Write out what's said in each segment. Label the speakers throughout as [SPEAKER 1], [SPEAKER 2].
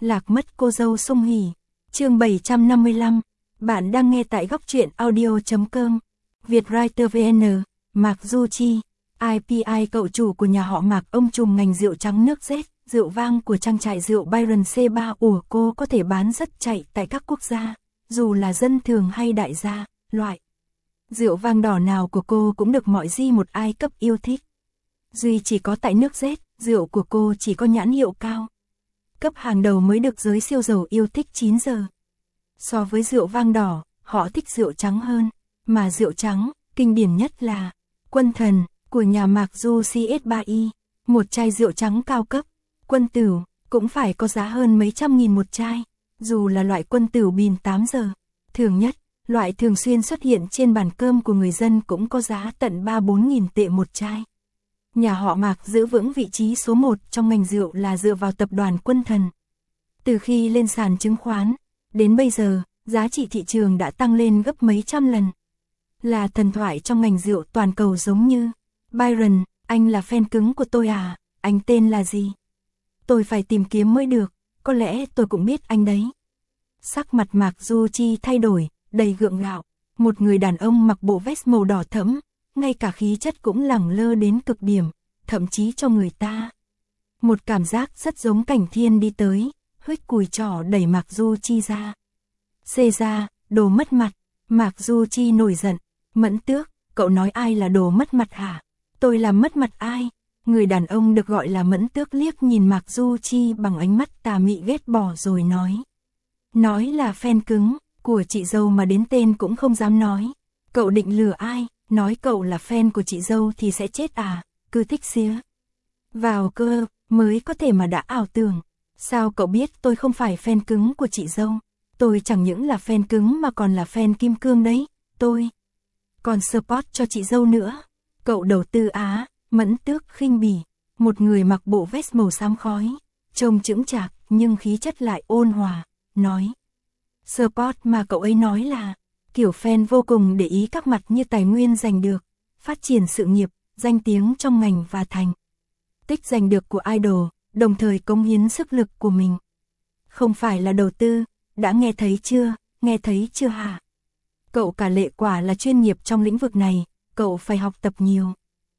[SPEAKER 1] Lạc mất cô dâu Sung Hỉ. Chương 755. Bạn đang nghe tại góc truyện audio.com. Vietwriter VN. Mạc Du Chi. IPI cậu chủ của nhà họ Mạc, ông trùm ngành rượu trắng nước Z, rượu vang của trang trại rượu Byron C3. Cô có thể bán rất chạy tại các quốc gia, dù là dân thường hay đại gia. Loại rượu vang đỏ nào của cô cũng được mọi G1I cấp yêu thích. Duy chỉ có tại nước Z, rượu của cô chỉ có nhãn hiệu cao cấp hàng đầu mới được giới siêu giàu yêu thích 9 giờ. So với rượu vang đỏ, họ thích rượu trắng hơn, mà rượu trắng, kinh điển nhất là Quân Thần của nhà Mạc Du CS3i, một chai rượu trắng cao cấp. Quân Tửu cũng phải có giá hơn mấy trăm nghìn một chai, dù là loại Quân Tửu pin 8 giờ thường nhất, loại thường xuyên xuất hiện trên bàn cơm của người dân cũng có giá tận 3-4 nghìn tệ một chai. Nhà họ Mạc giữ vững vị trí số 1 trong ngành rượu là dựa vào tập đoàn Quân Thần. Từ khi lên sàn chứng khoán, đến bây giờ, giá trị thị trường đã tăng lên gấp mấy trăm lần. Là thần thoại trong ngành rượu toàn cầu giống như Byron, anh là fan cứng của tôi à, anh tên là gì? Tôi phải tìm kiếm mới được, có lẽ tôi cũng biết anh đấy. Sắc mặt Mạc Du Chi thay đổi, đầy gượng gạo, một người đàn ông mặc bộ vest màu đỏ thẫm, ngay cả khí chất cũng lẳng lơ đến cực điểm, thậm chí cho người ta một cảm giác rất giống Cảnh Thiên đi tới, huých cùi trỏ đẩy Mạc Du Chi ra. Xê ra, đồ mất mặt. Mạc Du Chi nổi giận. Mẫn Tước, cậu nói ai là đồ mất mặt hả? Tôi làm mất mặt ai? Người đàn ông được gọi là Mẫn Tước liếc nhìn Mạc Du Chi bằng ánh mắt tà mị ghét bỏ rồi nói. Nói là fan cứng của chị dâu mà đến tên cũng không dám nói. Cậu định lừa ai? Nói cậu là fan của chị dâu thì sẽ chết à? Cứ thích xía vào cơ mới có thể mà đã ảo tưởng. Sao cậu biết tôi không phải fan cứng của chị dâu? Tôi chẳng những là fan cứng mà còn là fan kim cương đấy. Tôi còn support cho chị dâu nữa. Cậu đầu tư á? Mẫn Tước khinh bỉ. Một người mặc bộ vest màu xám khói, trông chững chạc nhưng khí chất lại ôn hòa, nói. Support mà cậu ấy nói là kiểu fan vô cùng để ý các mặt như tài nguyên giành được, phát triển sự nghiệp, danh tiếng trong ngành và thành tích giành được của idol, đồng thời cống hiến sức lực của mình. Không phải là đầu tư, đã nghe thấy chưa hả? Cậu cả lệ quả là chuyên nghiệp trong lĩnh vực này, cậu phải học tập nhiều.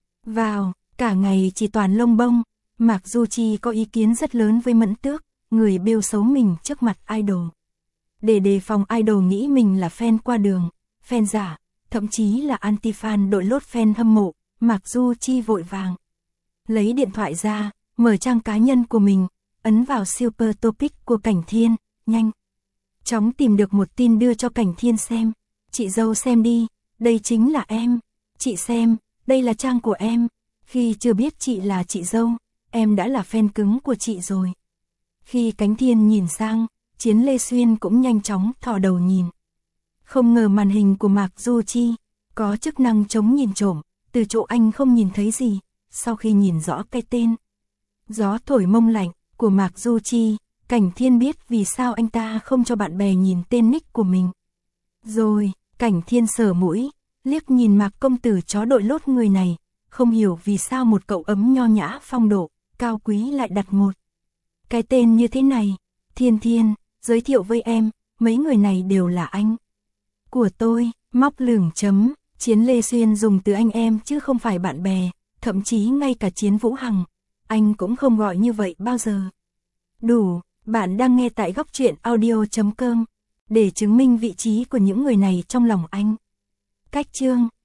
[SPEAKER 1] Vào, cả ngày chỉ toàn lông bông. Mạc Du Chi có ý kiến rất lớn với Mẫn Tước, người bêu xấu mình trước mặt idol. Để đề phòng idol nghĩ mình là fan qua đường, fan giả, thậm chí là anti-fan đội lốt fan hâm mộ, Mạc Du Chi vội vàng lấy điện thoại ra, mở trang cá nhân của mình, ấn vào Super Topic của Cảnh Thiên, nhanh chóng tìm được một tin đưa cho Cảnh Thiên xem. Chị dâu xem đi, đây chính là em. Chị xem, đây là trang của em. Khi chưa biết chị là chị dâu, em đã là fan cứng của chị rồi. Khi Cảnh Thiên nhìn sang, Chiến Lê Xuyên cũng nhanh chóng thò đầu nhìn. Không ngờ màn hình của Mạc Du Chi có chức năng chống nhìn trộm, từ chỗ anh không nhìn thấy gì. Sau khi nhìn rõ cái tên Gió thổi mông lạnh của Mạc Du Chi, Cảnh Thiên biết vì sao anh ta không cho bạn bè nhìn tên nick của mình. Rồi, Cảnh Thiên sờ mũi, liếc nhìn Mạc công tử chó đội lốt người này, không hiểu vì sao một cậu ấm nho nhã phong độ, cao quý lại đặt một cái tên như thế này. Thiên Thiên, giới thiệu với em, mấy người này đều là anh của tôi. Móc lửng chấm, Chiến Lê Xuyên dùng từ anh em chứ không phải bạn bè, thậm chí ngay cả Chiến Vũ Hằng, anh cũng không gọi như vậy bao giờ. Đủ, bạn đang nghe tại góc truyện audio.com, để chứng minh vị trí của những người này trong lòng anh. Cách chương